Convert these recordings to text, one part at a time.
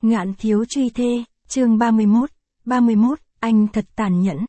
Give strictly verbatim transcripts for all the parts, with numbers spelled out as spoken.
Ngạn thiếu truy thê, chương ba mươi mốt, ba mươi mốt, anh thật tàn nhẫn.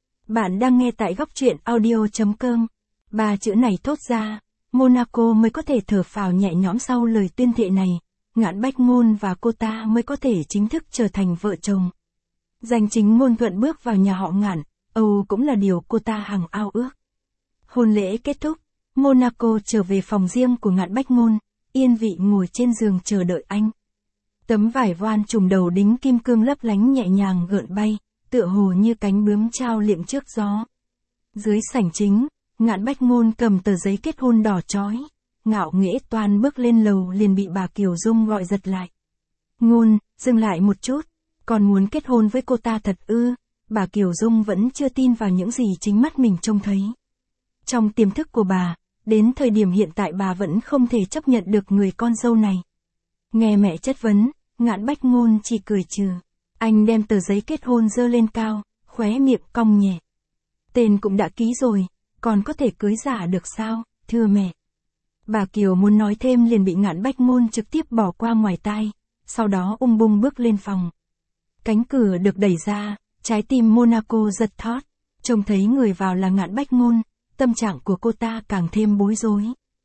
Bạn đang nghe tại góc truyện audio chấm com. Ba chữ này thốt ra, Monaco mới có thể thở phào nhẹ nhõm sau lời tuyên thệ này, Ngạn Bách Ngôn và cô ta mới có thể chính thức trở thành vợ chồng. Danh chính ngôn thuận bước vào nhà họ Ngạn, Âu cũng là điều cô ta hằng ao ước. Hôn lễ kết thúc, Monaco trở về phòng riêng của Ngạn Bách Ngôn, yên vị ngồi trên giường chờ đợi anh. Tấm vải voan trùm đầu đính kim cương lấp lánh nhẹ nhàng gợn bay, tựa hồ như cánh bướm trao liệm trước gió. Dưới sảnh chính, Ngạn Bách Ngôn cầm tờ giấy kết hôn đỏ chói, ngạo nghễ toan bước lên lầu liền bị bà Kiều Dung gọi giật lại. Ngôn, dừng lại một chút, còn muốn kết hôn với cô ta thật ư? Bà Kiều Dung vẫn chưa tin vào những gì chính mắt mình trông thấy. Trong tiềm thức của bà, đến thời điểm hiện tại bà vẫn không thể chấp nhận được người con dâu này. Nghe mẹ chất vấn, Ngạn Bách Ngôn chỉ cười trừ. Anh đem tờ giấy kết hôn giơ lên cao, khóe miệng cong nhẹ. Tên cũng đã ký rồi, còn có thể cưới giả được sao, thưa mẹ. Bà Kiều muốn nói thêm liền bị Ngạn Bách Ngôn trực tiếp bỏ qua ngoài tai, sau đó ung bung bước lên phòng. Cánh cửa được đẩy ra, trái tim Monaco giật thót, trông thấy người vào là Ngạn Bách Ngôn, tâm trạng của cô ta càng thêm bối rối.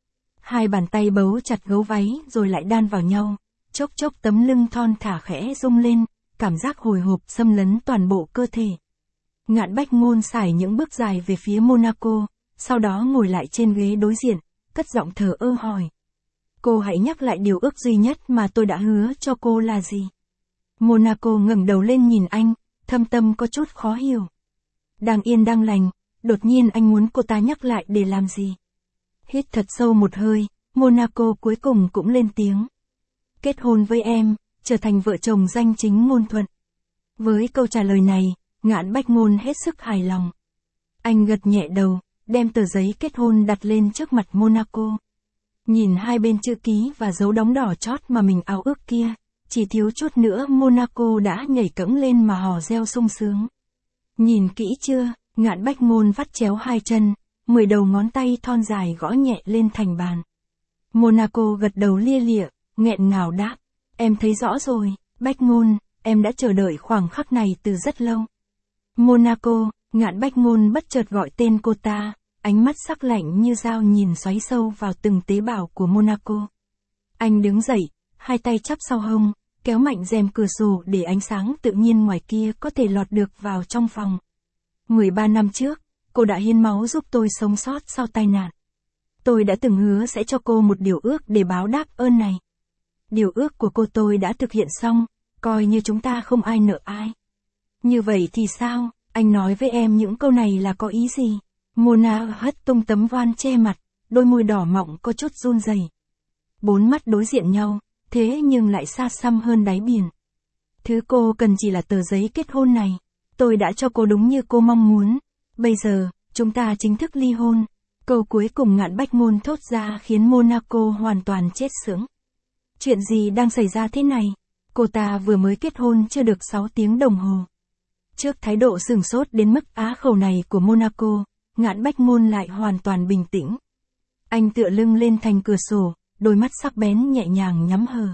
Hai bàn tay bấu chặt gấu váy rồi lại đan vào nhau, chốc chốc tấm lưng thon thả khẽ rung lên, cảm giác hồi hộp xâm lấn toàn bộ cơ thể. Ngạn Bách Ngôn sải những bước dài về phía Monaco, sau đó ngồi lại trên ghế đối diện, cất giọng thờ ơ hỏi. Cô hãy nhắc lại điều ước duy nhất mà tôi đã hứa cho cô là gì? Monaco ngẩng đầu lên nhìn anh, thâm tâm có chút khó hiểu. Đang yên đang lành, đột nhiên anh muốn cô ta nhắc lại để làm gì? Hít thật sâu một hơi, Monaco cuối cùng cũng lên tiếng. Kết hôn với em, trở thành vợ chồng danh chính ngôn thuận. Với câu trả lời này, Ngạn Bách Ngôn hết sức hài lòng. Anh gật nhẹ đầu, đem tờ giấy kết hôn đặt lên trước mặt Monaco. Nhìn hai bên chữ ký và dấu đóng đỏ chót mà mình ao ước kia, chỉ thiếu chút nữa Monaco đã nhảy cẫng lên mà hò reo sung sướng. Nhìn kỹ chưa, Ngạn Bách Ngôn vắt chéo hai chân, mười đầu ngón tay thon dài gõ nhẹ lên thành bàn. Monaco gật đầu lia lịa, nghẹn ngào đáp. Em thấy rõ rồi, Bách Ngôn, em đã chờ đợi khoảng khắc này từ rất lâu. Monaco, Ngạn Bách Ngôn bất chợt gọi tên cô ta, ánh mắt sắc lạnh như dao nhìn xoáy sâu vào từng tế bào của Monaco. Anh đứng dậy, hai tay chắp sau hông, kéo mạnh rèm cửa sổ để ánh sáng tự nhiên ngoài kia có thể lọt được vào trong phòng. mười ba năm trước, cô đã hiến máu giúp tôi sống sót sau tai nạn. Tôi đã từng hứa sẽ cho cô một điều ước để báo đáp ơn này. Điều ước của cô tôi đã thực hiện xong, coi như chúng ta không ai nợ ai. Như vậy thì sao, anh nói với em những câu này là có ý gì? Mona hất tung tấm voan che mặt, đôi môi đỏ mọng có chút run rẩy. Bốn mắt đối diện nhau, thế nhưng lại xa xăm hơn đáy biển. Thứ cô cần chỉ là tờ giấy kết hôn này. Tôi đã cho cô đúng như cô mong muốn. Bây giờ, chúng ta chính thức ly hôn. Câu cuối cùng Ngạn Bách Ngôn thốt ra khiến Monaco hoàn toàn chết sững. Chuyện gì đang xảy ra thế này? Cô ta vừa mới kết hôn chưa được sáu tiếng đồng hồ. Trước thái độ sửng sốt đến mức á khẩu này của Monaco, Ngạn Bách Ngôn lại hoàn toàn bình tĩnh. Anh tựa lưng lên thành cửa sổ, đôi mắt sắc bén nhẹ nhàng nhắm hờ.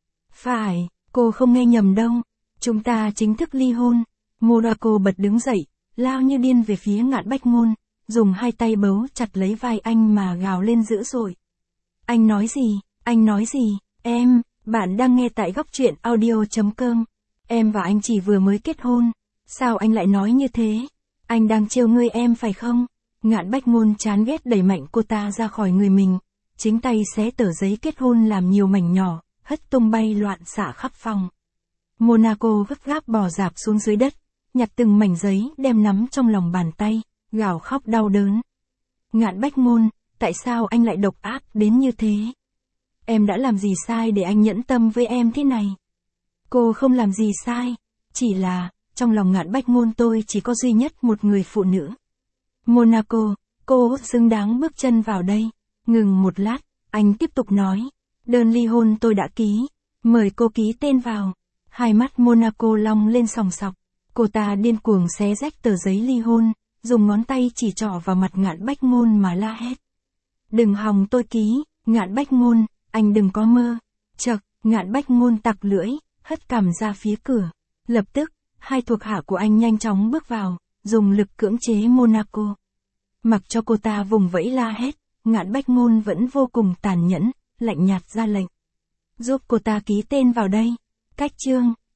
Phải, cô không nghe nhầm đâu. Chúng ta chính thức ly hôn. Monaco bật đứng dậy, lao như điên về phía Ngạn Bách Ngôn, dùng hai tay bấu chặt lấy vai anh mà gào lên dữ dội. Anh nói gì? Anh nói gì? Em, bạn đang nghe tại góc truyện audio chấm com. Em và anh chỉ vừa mới kết hôn. Sao anh lại nói như thế? Anh đang trêu ngươi em phải không? Ngạn Bách Ngôn chán ghét đẩy mạnh cô ta ra khỏi người mình, chính tay xé tờ giấy kết hôn làm nhiều mảnh nhỏ, hất tung bay loạn xạ khắp phòng. Monaco gấp gáp bò rạp xuống dưới đất, nhặt từng mảnh giấy đem nắm trong lòng bàn tay, gào khóc đau đớn. Ngạn Bách Ngôn, tại sao anh lại độc ác đến như thế? Em đã làm gì sai để anh nhẫn tâm với em thế này? Cô không làm gì sai, chỉ là, trong lòng Ngạn Bách Ngôn tôi chỉ có duy nhất một người phụ nữ. Monaco, cô xứng đáng bước chân vào đây. Ngừng một lát, anh tiếp tục nói. Đơn ly hôn tôi đã ký, mời cô ký tên vào. Hai mắt Monaco long lên sòng sọc. Cô ta điên cuồng xé rách tờ giấy ly hôn, dùng ngón tay chỉ trỏ vào mặt Ngạn Bách Ngôn mà la hét. Đừng hòng tôi ký, Ngạn Bách Ngôn, anh đừng có mơ. Chậc, Ngạn Bách Ngôn tặc lưỡi, hất cằm ra phía cửa. Lập tức, hai thuộc hạ của anh nhanh chóng bước vào, dùng lực cưỡng chế Monaco. Mặc cho cô ta vùng vẫy la hét, Ngạn Bách Ngôn vẫn vô cùng tàn nhẫn, lạnh nhạt ra lệnh. Giúp cô ta ký tên vào đây. Cách chương